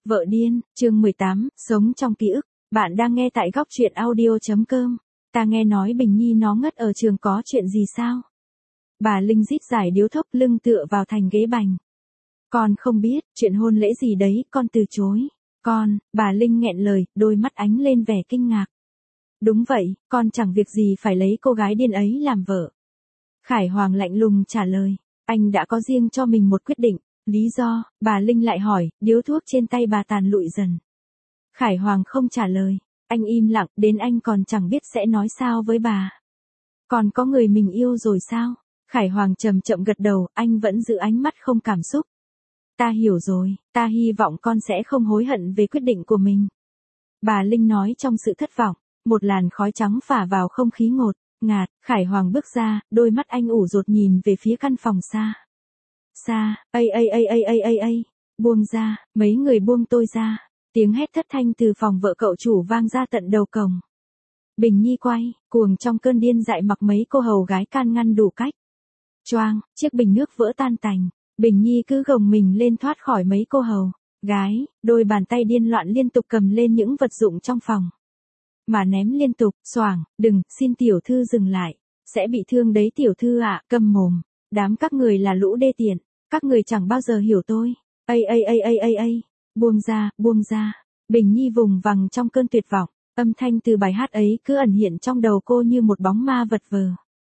Vợ điên, chương 18, sống trong ký ức. Bạn đang nghe tại góc truyện audio.com. Ta nghe nói Bình Nhi nó ngất ở trường có chuyện gì sao? Bà Linh rít giải điếu thuốc lưng tựa vào thành ghế bành. Con không biết, chuyện hôn lễ gì đấy, con từ chối. Bà Linh nghẹn lời, đôi mắt ánh lên vẻ kinh ngạc. Đúng vậy, con chẳng việc gì phải lấy cô gái điên ấy làm vợ. Khải Hoàng lạnh lùng trả lời, anh đã có riêng cho mình một quyết định. Lý do, bà Linh lại hỏi, điếu thuốc trên tay bà tàn lụi dần. Khải Hoàng không trả lời, anh im lặng, đến anh còn chẳng biết sẽ nói sao với bà. Còn có người mình yêu rồi sao? Khải Hoàng chậm chậm gật đầu, anh vẫn giữ ánh mắt không cảm xúc. Ta hiểu rồi, ta hy vọng con sẽ không hối hận về quyết định của mình. Bà Linh nói trong sự thất vọng, một làn khói trắng phả vào không khí ngột, ngạt, Khải Hoàng bước ra, đôi mắt anh ủ rột nhìn về phía căn phòng xa. Buông ra, mấy người buông tôi ra. Tiếng hét thất thanh từ phòng vợ cậu chủ vang ra tận đầu cổng. Bình Nhi quay, cuồng trong cơn điên dại mặc mấy cô hầu gái can ngăn đủ cách. Choang, chiếc bình nước vỡ tan tành. Bình Nhi cứ gồng mình lên thoát khỏi mấy cô hầu gái, đôi bàn tay điên loạn liên tục cầm lên những vật dụng trong phòng. Mà ném liên tục, xoảng, đừng, xin tiểu thư dừng lại. Sẽ bị thương đấy tiểu thư ạ, câm mồm. Đám các người là lũ đê tiện. Các người chẳng bao giờ hiểu tôi. Buông ra. Bình Nhi vùng vằng trong cơn tuyệt vọng. Âm thanh từ bài hát ấy cứ ẩn hiện trong đầu cô như một bóng ma vật vờ.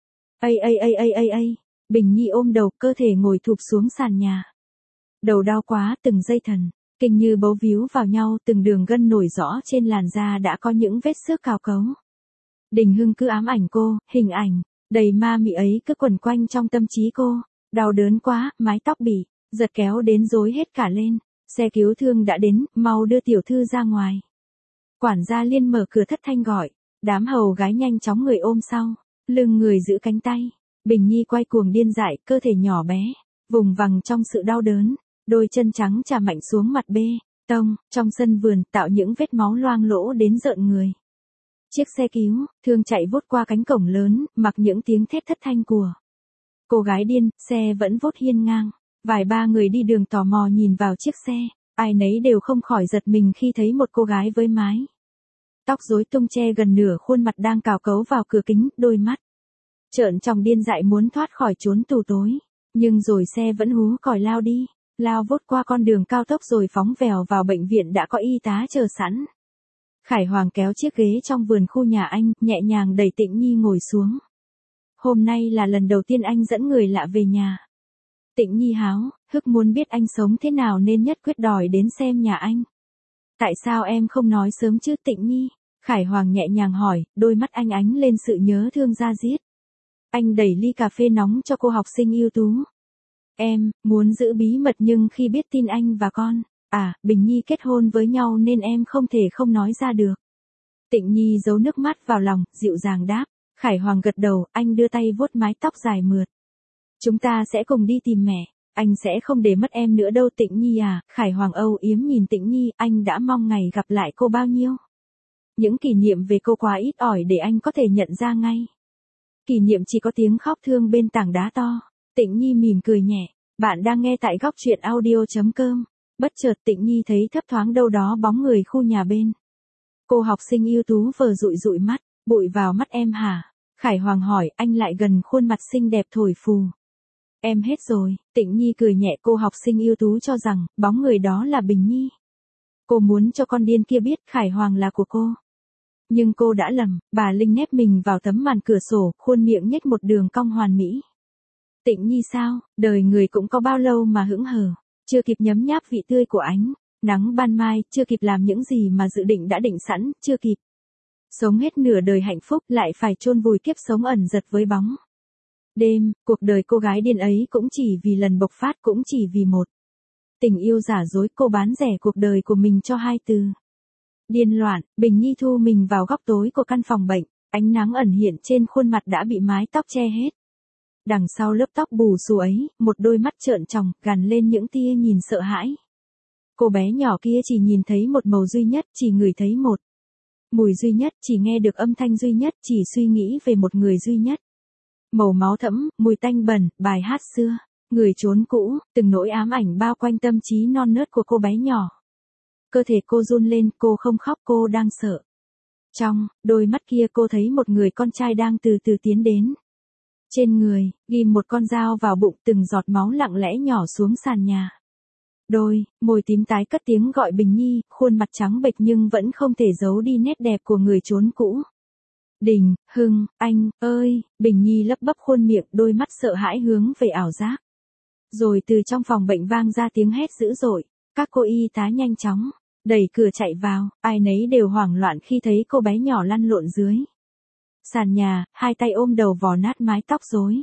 Bình Nhi ôm đầu, cơ thể ngồi thụp xuống sàn nhà. Đầu đau quá, từng dây thần kinh như bấu víu vào nhau, từng đường gân nổi rõ trên làn da đã có những vết xước cào cấu. Đình Hưng cứ ám ảnh cô, hình ảnh đầy ma mị ấy cứ quẩn quanh trong tâm trí cô. Đau đớn quá, mái tóc bị giật kéo đến rối hết cả lên. Xe cứu thương đã đến, mau đưa tiểu thư ra ngoài. Quản gia Liên mở cửa thất thanh gọi. Đám hầu gái nhanh chóng người ôm sau, lưng người giữ cánh tay. Bình Nhi quay cuồng điên dại, cơ thể nhỏ bé, vùng vằng trong sự đau đớn. Đôi chân trắng chà mạnh xuống mặt bê tông, trong sân vườn tạo những vết máu loang lỗ đến rợn người. Chiếc xe cứu thương chạy vút qua cánh cổng lớn, mặc những tiếng thét thất thanh của cô gái điên. Xe vẫn vút hiên ngang. Vài ba người đi đường tò mò nhìn vào chiếc xe, ai nấy đều không khỏi giật mình khi thấy một cô gái với mái tóc rối tung che gần nửa khuôn mặt đang cào cấu vào cửa kính, đôi mắt trợn tròng điên dại muốn thoát khỏi chốn tù tối. Nhưng rồi xe vẫn hú còi lao đi, lao vút qua con đường cao tốc rồi phóng vèo vào bệnh viện đã có y tá chờ sẵn. Khải Hoàng kéo chiếc ghế trong vườn khu nhà anh, nhẹ nhàng đẩy Tịnh Nhi ngồi xuống. Hôm nay là lần đầu tiên anh dẫn người lạ về nhà. Tịnh Nhi háo hức muốn biết anh sống thế nào nên nhất quyết đòi đến xem nhà anh. Tại sao em không nói sớm chứ Tịnh Nhi? Khải Hoàng nhẹ nhàng hỏi, đôi mắt anh ánh lên sự nhớ thương da diết. Anh đẩy ly cà phê nóng cho cô học sinh ưu tú. Em muốn giữ bí mật nhưng khi biết tin anh và con, Bình Nhi kết hôn với nhau nên em không thể không nói ra được. Tịnh Nhi giấu nước mắt vào lòng, dịu dàng đáp. Khải Hoàng gật đầu, anh đưa tay vuốt mái tóc dài mượt. Chúng ta sẽ cùng đi tìm mẹ, anh sẽ không để mất em nữa đâu Tịnh Nhi à. Khải Hoàng âu yếm nhìn Tịnh Nhi, anh đã mong ngày gặp lại cô bao nhiêu. Những kỷ niệm về cô quá ít ỏi để anh có thể nhận ra ngay. Kỷ niệm chỉ có tiếng khóc thương bên tảng đá to. Tịnh Nhi mỉm cười nhẹ, bạn đang nghe tại góc truyện audio.com. Bất chợt Tịnh Nhi thấy thấp thoáng đâu đó bóng người khu nhà bên. Cô học sinh ưu tú vờ dụi mắt, bụi vào mắt em hả? Khải Hoàng hỏi, anh lại gần khuôn mặt xinh đẹp thổi phù. Em hết rồi. Tịnh Nhi cười nhẹ, cô học sinh ưu tú cho rằng bóng người đó là Bình Nhi. Cô muốn cho con điên kia biết Khải Hoàng là của cô. Nhưng cô đã lầm. Bà Linh nép mình vào tấm màn cửa sổ, khuôn miệng nhếch một đường cong hoàn mỹ. Tịnh Nhi sao, đời người cũng có bao lâu mà hững hờ, chưa kịp nhấm nháp vị tươi của ánh nắng ban mai, chưa kịp làm những gì mà dự định đã định sẵn, chưa kịp sống hết nửa đời hạnh phúc lại phải chôn vùi kiếp sống ẩn dật với bóng đêm. Cuộc đời cô gái điên ấy cũng chỉ vì lần bộc phát, cũng chỉ vì một tình yêu giả dối. Cô bán rẻ cuộc đời của mình cho hai từ điên loạn. Bình Nhi thu mình vào góc tối của căn phòng bệnh, ánh nắng ẩn hiện trên khuôn mặt đã bị mái tóc che hết. Đằng sau lớp tóc bù xù ấy, một đôi mắt trợn tròng, gằn lên những tia nhìn sợ hãi. Cô bé nhỏ kia chỉ nhìn thấy một màu duy nhất, chỉ ngửi thấy một mùi duy nhất, chỉ nghe được âm thanh duy nhất, chỉ suy nghĩ về một người duy nhất. Màu máu thẫm, mùi tanh bẩn, bài hát xưa, người trốn cũ, từng nỗi ám ảnh bao quanh tâm trí non nớt của cô bé nhỏ. cơ thể cô run lên, cô không khóc, cô đang sợ. Trong đôi mắt kia cô thấy một người con trai đang từ từ tiến đến. Trên người, ghim một con dao vào bụng, từng giọt máu lặng lẽ nhỏ xuống sàn nhà. Đôi môi tím tái cất tiếng gọi Bình Nhi, khuôn mặt trắng bệch nhưng vẫn không thể giấu đi nét đẹp của người trốn cũ. Đình Hưng, anh ơi, Bình Nhi lấp bấp khuôn miệng, đôi mắt sợ hãi hướng về ảo giác. Rồi từ trong phòng bệnh vang ra tiếng hét dữ dội, các cô y tá nhanh chóng đẩy cửa chạy vào, ai nấy đều hoảng loạn khi thấy cô bé nhỏ lăn lộn dưới sàn nhà, hai tay ôm đầu vò nát mái tóc rối.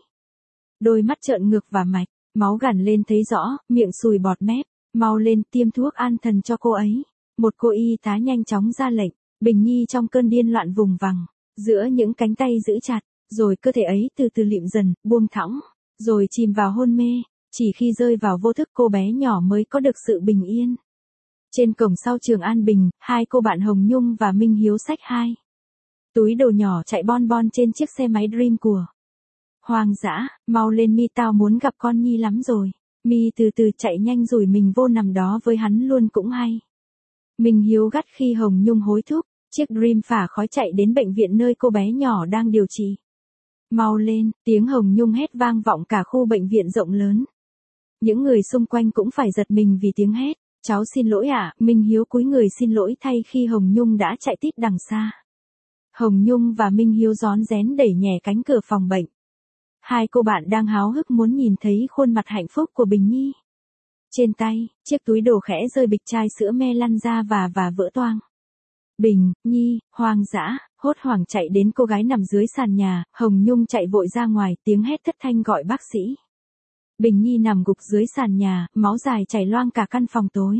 Đôi mắt trợn ngược và mạch, máu gằn lên thấy rõ, miệng sùi bọt mép, mau lên tiêm thuốc an thần cho cô ấy. Một cô y tá nhanh chóng ra lệnh, Bình Nhi trong cơn điên loạn vùng vằng, giữa những cánh tay giữ chặt, rồi cơ thể ấy từ từ lịm dần, buông thõng, rồi chìm vào hôn mê. Chỉ khi rơi vào vô thức cô bé nhỏ mới có được sự bình yên. Trên cổng sau trường An Bình, hai cô bạn Hồng Nhung và Minh Hiếu xách hai túi đồ nhỏ chạy bon bon trên chiếc xe máy Dream của Hoang Dã. Mau lên Mi, tao muốn gặp con Nhi lắm rồi. Mi từ từ chạy nhanh rủi mình vô nằm đó với hắn luôn cũng hay. Minh Hiếu gắt khi Hồng Nhung hối thúc, chiếc Dream phả khói chạy đến bệnh viện nơi cô bé nhỏ đang điều trị. Mau lên, tiếng Hồng Nhung hét vang vọng cả khu bệnh viện rộng lớn. Những người xung quanh cũng phải giật mình vì tiếng hét. Cháu xin lỗi ạ, Minh Hiếu cúi người xin lỗi thay khi Hồng Nhung đã chạy tít đằng xa. Hồng Nhung và Minh Hiếu rón rén đẩy nhẹ cánh cửa phòng bệnh. Hai cô bạn đang háo hức muốn nhìn thấy khuôn mặt hạnh phúc của Bình Nhi. Trên tay, chiếc túi đồ khẽ rơi bịch chai sữa me lăn ra và vỡ toang. Bình Nhi, Hoang Dã, hốt hoảng chạy đến cô gái nằm dưới sàn nhà, Hồng Nhung chạy vội ra ngoài, tiếng hét thất thanh gọi bác sĩ. Bình Nhi nằm gục dưới sàn nhà, máu dài chảy loang cả căn phòng tối.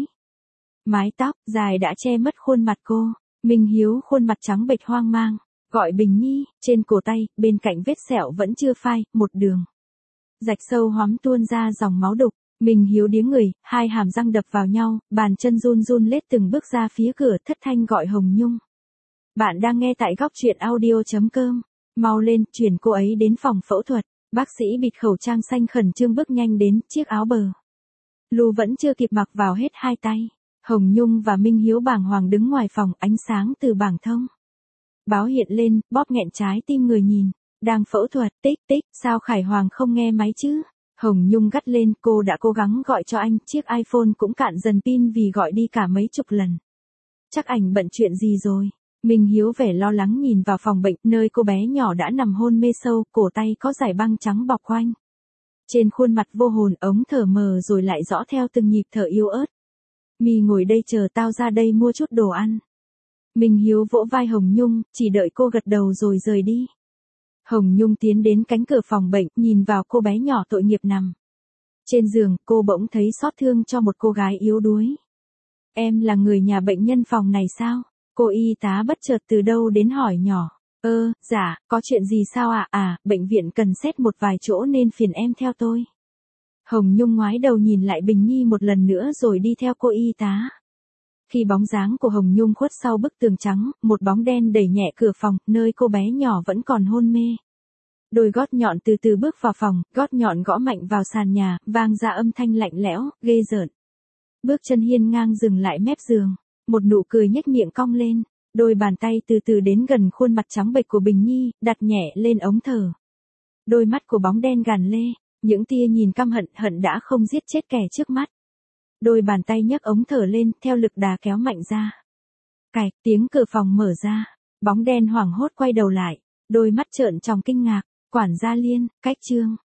Mái tóc dài đã che mất khuôn mặt cô. Minh Hiếu khuôn mặt trắng bệch hoang mang, gọi Bình Nhi. Trên cổ tay, bên cạnh vết sẹo vẫn chưa phai, một đường rạch sâu hoắm tuôn ra dòng máu đục. Minh Hiếu điếng người, hai hàm răng đập vào nhau, bàn chân run run lết từng bước ra phía cửa, thất thanh gọi Hồng Nhung. Bạn đang nghe tại góc truyện audio.com. Mau lên, chuyển cô ấy đến phòng phẫu thuật. Bác sĩ bịt khẩu trang xanh khẩn trương bước nhanh đến, chiếc áo bờ lù vẫn chưa kịp mặc vào hết hai tay. Hồng Nhung và Minh Hiếu bàng hoàng đứng ngoài phòng, ánh sáng từ bảng thông báo hiện lên, bóp nghẹn trái tim người nhìn. Đang phẫu thuật, tích tích, sao Khải Hoàng không nghe máy chứ? Hồng Nhung gắt lên, cô đã cố gắng gọi cho anh, chiếc iPhone cũng cạn dần pin vì gọi đi cả mấy chục lần. Chắc ảnh bận chuyện gì rồi? Minh Hiếu vẻ lo lắng nhìn vào phòng bệnh, nơi cô bé nhỏ đã nằm hôn mê sâu, cổ tay có dải băng trắng bọc quanh. Trên khuôn mặt vô hồn, ống thở mờ rồi lại rõ theo từng nhịp thở yếu ớt. Mi ngồi đây chờ tao ra đây mua chút đồ ăn. Minh Hiếu vỗ vai Hồng Nhung, chỉ đợi cô gật đầu rồi rời đi. Hồng Nhung tiến đến cánh cửa phòng bệnh, nhìn vào cô bé nhỏ tội nghiệp nằm trên giường, cô bỗng thấy xót thương cho một cô gái yếu đuối. Em là người nhà bệnh nhân phòng này sao? Cô y tá bất chợt từ đâu đến hỏi nhỏ. Dạ, có chuyện gì sao ạ? Bệnh viện cần xét một vài chỗ nên phiền em theo tôi. Hồng Nhung ngoái đầu nhìn lại Bình Nhi một lần nữa rồi đi theo cô y tá. Khi bóng dáng của Hồng Nhung khuất sau bức tường trắng, một bóng đen đẩy nhẹ cửa phòng, nơi cô bé nhỏ vẫn còn hôn mê. Đôi gót nhọn từ từ bước vào phòng, gót nhọn gõ mạnh vào sàn nhà, vang ra âm thanh lạnh lẽo, ghê rợn. Bước chân hiên ngang dừng lại mép giường, một nụ cười nhếch miệng cong lên, đôi bàn tay từ từ đến gần khuôn mặt trắng bệch của Bình Nhi, đặt nhẹ lên ống thở. Đôi mắt của bóng đen gàn lê, những tia nhìn căm hận đã không giết chết kẻ trước mắt. Đôi bàn tay nhấc ống thở lên, theo lực đà kéo mạnh ra. Cạch, tiếng cửa phòng mở ra, bóng đen hoảng hốt quay đầu lại, đôi mắt trợn tròng kinh ngạc. Quản gia Liên, cách chương